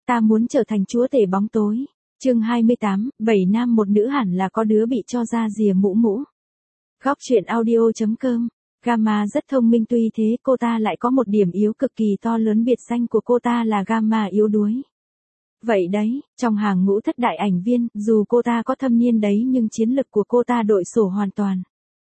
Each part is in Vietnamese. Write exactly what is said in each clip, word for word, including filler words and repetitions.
Ta muốn trở thành chúa tể bóng tối. Chương hai mươi tám, bảy nam một nữ hẳn là có đứa bị cho ra rìa mũ mũ. Góc truyện audio.com. Gamma rất thông minh, tuy thế cô ta lại có một điểm yếu cực kỳ to lớn, biệt danh của cô ta là Gamma yếu đuối. Vậy đấy, trong hàng ngũ thất đại ảnh viên, dù cô ta có thâm niên đấy nhưng chiến lực của cô ta đội sổ hoàn toàn.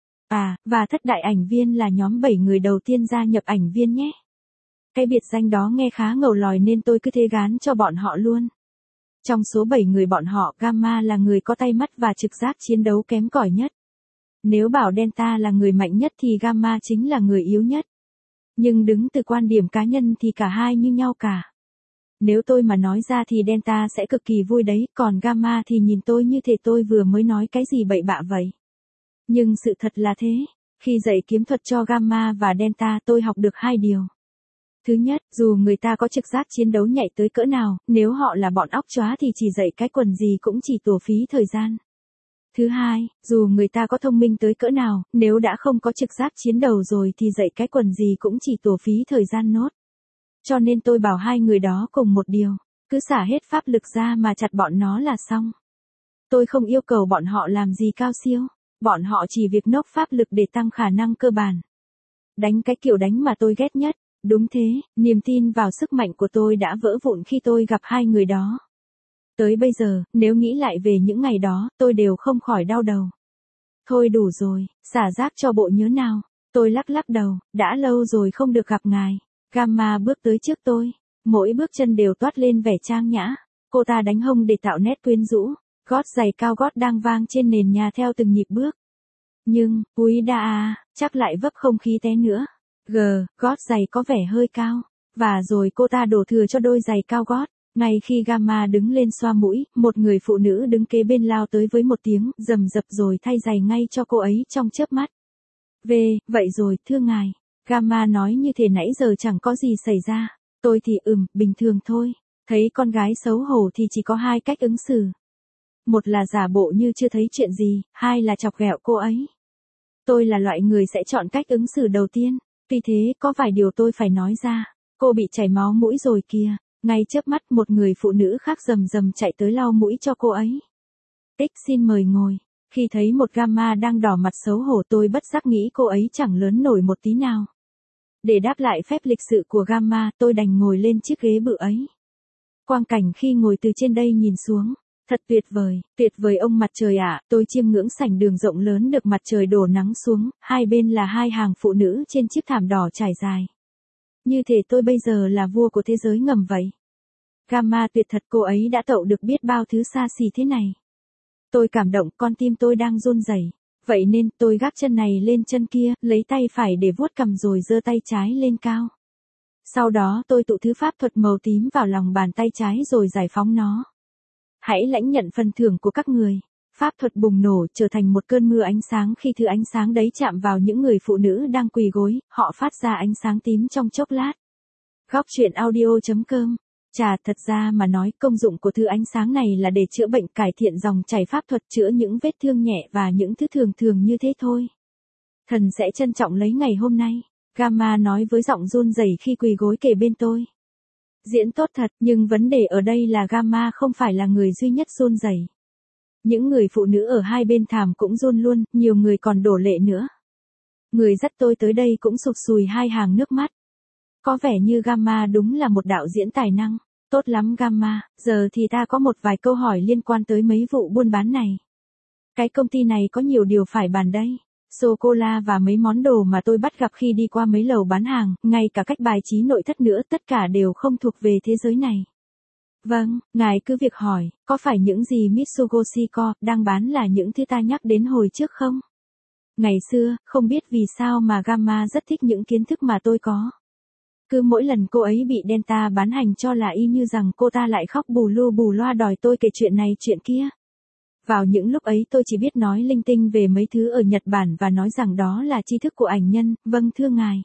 À, và thất đại ảnh viên là nhóm bảy người đầu tiên gia nhập ảnh viên nhé. Cái biệt danh đó nghe khá ngầu lòi nên tôi cứ thế gán cho bọn họ luôn. Trong số bảy người bọn họ, Gamma là người có tay mắt và trực giác chiến đấu kém cỏi nhất. Nếu bảo Delta là người mạnh nhất thì Gamma chính là người yếu nhất. Nhưng đứng từ quan điểm cá nhân thì cả hai như nhau cả. Nếu tôi mà nói ra thì Delta sẽ cực kỳ vui đấy, còn Gamma thì nhìn tôi như thể tôi vừa mới nói cái gì bậy bạ vậy. Nhưng sự thật là thế, khi dạy kiếm thuật cho Gamma và Delta tôi học được hai điều. Thứ nhất, dù người ta có trực giác chiến đấu nhạy tới cỡ nào, nếu họ là bọn óc chóa thì chỉ dạy cái quần gì cũng chỉ tổ phí thời gian. Thứ hai, dù người ta có thông minh tới cỡ nào, nếu đã không có trực giác chiến đấu rồi thì dạy cái quần gì cũng chỉ tổ phí thời gian nốt. Cho nên tôi bảo hai người đó cùng một điều, cứ xả hết pháp lực ra mà chặt bọn nó là xong. Tôi không yêu cầu bọn họ làm gì cao siêu, bọn họ chỉ việc nốc pháp lực để tăng khả năng cơ bản. Đánh cái kiểu đánh mà tôi ghét nhất. Đúng thế, niềm tin vào sức mạnh của tôi đã vỡ vụn khi tôi gặp hai người đó. Tới bây giờ, nếu nghĩ lại về những ngày đó, tôi đều không khỏi đau đầu. Thôi đủ rồi, xả rác cho bộ nhớ nào. Tôi lắc lắc đầu, đã lâu rồi không được gặp ngài. Gamma bước tới trước tôi. Mỗi bước chân đều toát lên vẻ trang nhã. Cô ta đánh hông để tạo nét quyến rũ. Gót giày cao gót đang vang trên nền nhà theo từng nhịp bước. Nhưng, úi đa à, chắc lại vấp không khí té nữa. G, gót giày có vẻ hơi cao. Và rồi cô ta đổ thừa cho đôi giày cao gót. Ngay khi Gamma đứng lên xoa mũi, một người phụ nữ đứng kế bên lao tới với một tiếng rầm rập rồi thay giày ngay cho cô ấy trong chớp mắt. Về, vậy rồi, thưa ngài. Gamma nói như thể nãy giờ chẳng có gì xảy ra. Tôi thì ừm, bình thường thôi. Thấy con gái xấu hổ thì chỉ có hai cách ứng xử. Một là giả bộ như chưa thấy chuyện gì, hai là chọc ghẹo cô ấy. Tôi là loại người sẽ chọn cách ứng xử đầu tiên. Tuy thế, có vài điều tôi phải nói ra. Cô bị chảy máu mũi rồi kìa. Ngay chớp mắt một người phụ nữ khác rầm rầm chạy tới lau mũi cho cô ấy. Tích xin mời ngồi. Khi thấy một Gamma đang đỏ mặt xấu hổ tôi bất giác nghĩ cô ấy chẳng lớn nổi một tí nào. Để đáp lại phép lịch sự của Gamma tôi đành ngồi lên chiếc ghế bự ấy. Quang cảnh khi ngồi từ trên đây nhìn xuống. Thật tuyệt vời, tuyệt vời ông mặt trời ạ, tôi chiêm ngưỡng sảnh đường rộng lớn được mặt trời đổ nắng xuống, hai bên là hai hàng phụ nữ trên chiếc thảm đỏ trải dài. Như thể tôi bây giờ là vua của thế giới ngầm vậy. Gamma tuyệt thật, cô ấy đã tậu được biết bao thứ xa xỉ thế này. Tôi cảm động, con tim tôi đang run rẩy. Vậy nên tôi gác chân này lên chân kia, lấy tay phải để vuốt cằm rồi giơ tay trái lên cao. Sau đó tôi tụ thứ pháp thuật màu tím vào lòng bàn tay trái rồi giải phóng nó. Hãy lãnh nhận phần thưởng của các người. Pháp thuật bùng nổ trở thành một cơn mưa ánh sáng, khi thứ ánh sáng đấy chạm vào những người phụ nữ đang quỳ gối, họ phát ra ánh sáng tím trong chốc lát. Góc truyện audio.com. Chà, thật ra mà nói, công dụng của thứ ánh sáng này là để chữa bệnh, cải thiện dòng chảy pháp thuật, chữa những vết thương nhẹ và những thứ thường thường như thế thôi. Thần sẽ trân trọng lấy ngày hôm nay. Gamma nói với giọng run rẩy khi quỳ gối kề bên tôi. Diễn tốt thật, nhưng vấn đề ở đây là Gamma không phải là người duy nhất run rẩy. Những người phụ nữ ở hai bên thảm cũng run luôn, nhiều người còn đổ lệ nữa. Người dắt tôi tới đây cũng sụp sùi hai hàng nước mắt. Có vẻ như Gamma đúng là một đạo diễn tài năng. Tốt lắm Gamma, giờ thì ta có một vài câu hỏi liên quan tới mấy vụ buôn bán này. Cái công ty này có nhiều điều phải bàn đây. Sô-cô-la và mấy món đồ mà tôi bắt gặp khi đi qua mấy lầu bán hàng, ngay cả cách bài trí nội thất nữa, tất cả đều không thuộc về thế giới này. Vâng, ngài cứ việc hỏi, có phải những gì Mitsugoshi Co. đang bán là những thứ ta nhắc đến hồi trước không? Ngày xưa, không biết vì sao mà Gamma rất thích những kiến thức mà tôi có. Cứ mỗi lần cô ấy bị Delta bán hành cho là y như rằng cô ta lại khóc bù lu bù loa đòi tôi kể chuyện này chuyện kia. Vào những lúc ấy tôi chỉ biết nói linh tinh về mấy thứ ở Nhật Bản và nói rằng đó là tri thức của ảnh nhân, vâng thưa ngài.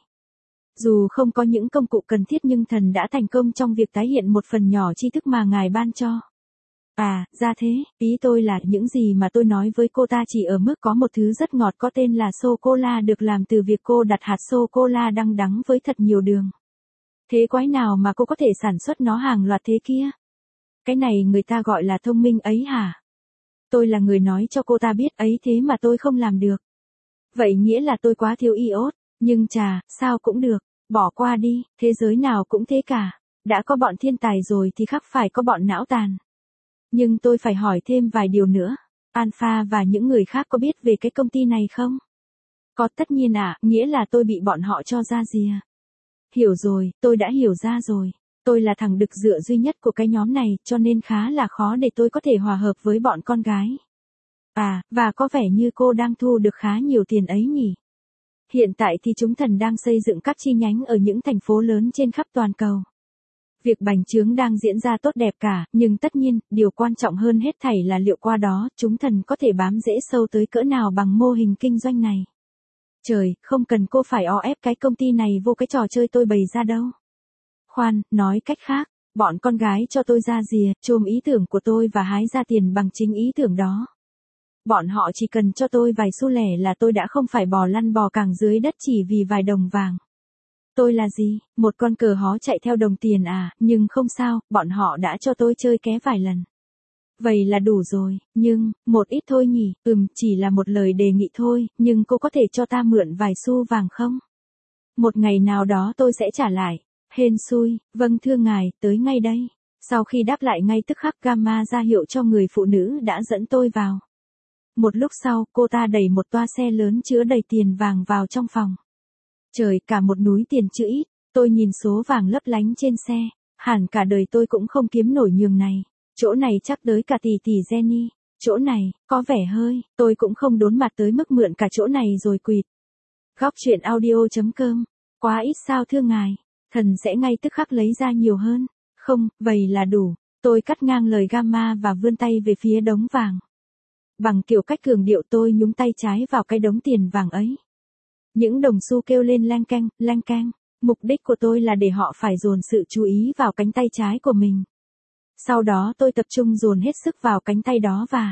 Dù không có những công cụ cần thiết nhưng thần đã thành công trong việc tái hiện một phần nhỏ tri thức mà ngài ban cho. À, ra thế, ý tôi là những gì mà tôi nói với cô ta chỉ ở mức có một thứ rất ngọt có tên là sô-cô-la được làm từ việc cô đặt hạt sô-cô-la đăng đắng với thật nhiều đường. Thế quái nào mà cô có thể sản xuất nó hàng loạt thế kia? cái này người ta gọi là thông minh ấy hả? Tôi là người nói cho cô ta biết ấy thế mà tôi không làm được. Vậy nghĩa là tôi quá thiếu iốt, nhưng chà, sao cũng được, bỏ qua đi, thế giới nào cũng thế cả. Đã có bọn thiên tài rồi thì khắc phải có bọn não tàn. Nhưng tôi phải hỏi thêm vài điều nữa. Alpha và những người khác có biết về cái công ty này không? Có, tất nhiên ạ, à, nghĩa là tôi bị bọn họ cho ra rìa. Hiểu rồi, tôi đã hiểu ra rồi. Tôi là thằng đực dựa duy nhất của cái nhóm này, cho nên khá là khó để tôi có thể hòa hợp với bọn con gái. À, và có vẻ như cô đang thu được khá nhiều tiền ấy nhỉ? Hiện tại thì chúng thần đang xây dựng các chi nhánh ở những thành phố lớn trên khắp toàn cầu. Việc bành trướng đang diễn ra tốt đẹp cả, nhưng tất nhiên, điều quan trọng hơn hết thảy là liệu qua đó, chúng thần có thể bám rễ sâu tới cỡ nào bằng mô hình kinh doanh này. Trời, không cần cô phải o ép cái công ty này vô cái trò chơi tôi bày ra đâu. Khoan, nói cách khác, bọn con gái cho tôi ra rìa, chôm ý tưởng của tôi và hái ra tiền bằng chính ý tưởng đó. Bọn họ chỉ cần cho tôi vài xu lẻ là tôi đã không phải bò lăn bò càng dưới đất chỉ vì vài đồng vàng. Tôi là gì? Một con cờ hó chạy theo đồng tiền à, nhưng không sao, bọn họ đã cho tôi chơi ké vài lần. Vậy là đủ rồi, nhưng, một ít thôi nhỉ, ừm, chỉ là một lời đề nghị thôi, nhưng cô có thể cho ta mượn vài xu vàng không? Một ngày nào đó tôi sẽ trả lại. Hên xui, vâng thưa ngài, tới ngay đây. Sau khi đáp lại ngay tức khắc Gamma ra hiệu cho người phụ nữ đã dẫn tôi vào. Một lúc sau, cô ta đẩy một toa xe lớn chứa đầy tiền vàng vào trong phòng. Trời, cả một núi tiền chữ ít, tôi nhìn số vàng lấp lánh trên xe, hẳn cả đời tôi cũng không kiếm nổi nhường này. Chỗ này chắc tới cả tỷ tỷ Jenny, chỗ này, có vẻ hơi, tôi cũng không đốn mặt tới mức mượn cả chỗ này rồi quỵt. Góc truyện audio chấm com, quá ít sao thưa ngài, thần sẽ ngay tức khắc lấy ra nhiều hơn. Không, vậy là đủ, tôi cắt ngang lời Gamma và vươn tay về phía đống vàng. Bằng kiểu cách cường điệu tôi nhúng tay trái vào cái đống tiền vàng ấy. Những đồng xu kêu lên leng keng, leng keng. Mục đích của tôi là để họ phải dồn sự chú ý vào cánh tay trái của mình. Sau đó tôi tập trung dồn hết sức vào cánh tay đó và...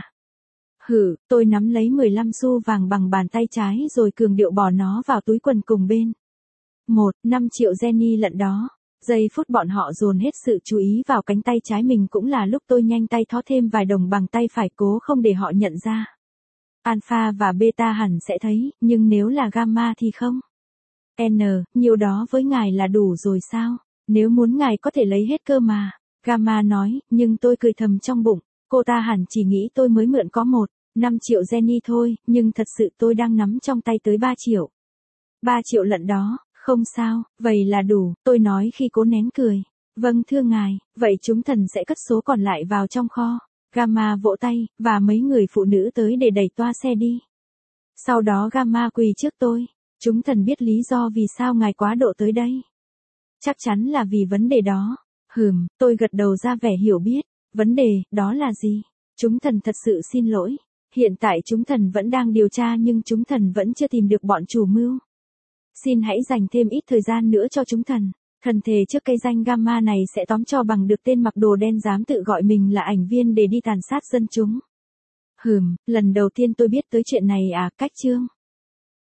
Hử, tôi nắm lấy mười lăm xu vàng bằng bàn tay trái rồi cường điệu bỏ nó vào túi quần cùng bên. Một, năm triệu Jenny lận đó. Giây phút bọn họ dồn hết sự chú ý vào cánh tay trái mình cũng là lúc tôi nhanh tay thó thêm vài đồng bằng tay phải cố không để họ nhận ra. Alpha và Beta hẳn sẽ thấy, nhưng nếu là Gamma thì không. N, nhiều đó với ngài là đủ rồi sao? Nếu muốn ngài có thể lấy hết cơ mà. Gamma nói, nhưng tôi cười thầm trong bụng, cô ta hẳn chỉ nghĩ tôi mới mượn có một, năm triệu Jenny thôi, nhưng thật sự tôi đang nắm trong tay tới ba triệu. ba triệu lận đó, không sao, vậy là đủ, tôi nói khi cố nén cười. Vâng thưa ngài, vậy chúng thần sẽ cất số còn lại vào trong kho. Gamma vỗ tay, và mấy người phụ nữ tới để đẩy toa xe đi. Sau đó Gamma quỳ trước tôi. Chúng thần biết lý do vì sao ngài quá độ tới đây. Chắc chắn là vì vấn đề đó. Hừm, tôi gật đầu ra vẻ hiểu biết. Vấn đề, đó là gì? Chúng thần thật sự xin lỗi. Hiện tại chúng thần vẫn đang điều tra nhưng chúng thần vẫn chưa tìm được bọn chủ mưu. Xin hãy dành thêm ít thời gian nữa cho chúng thần. Thần thề trước cây danh Gamma này sẽ tóm cho bằng được tên mặc đồ đen dám tự gọi mình là ảnh viên để đi tàn sát dân chúng. Hừm, lần đầu tiên tôi biết tới chuyện này à, cách chương.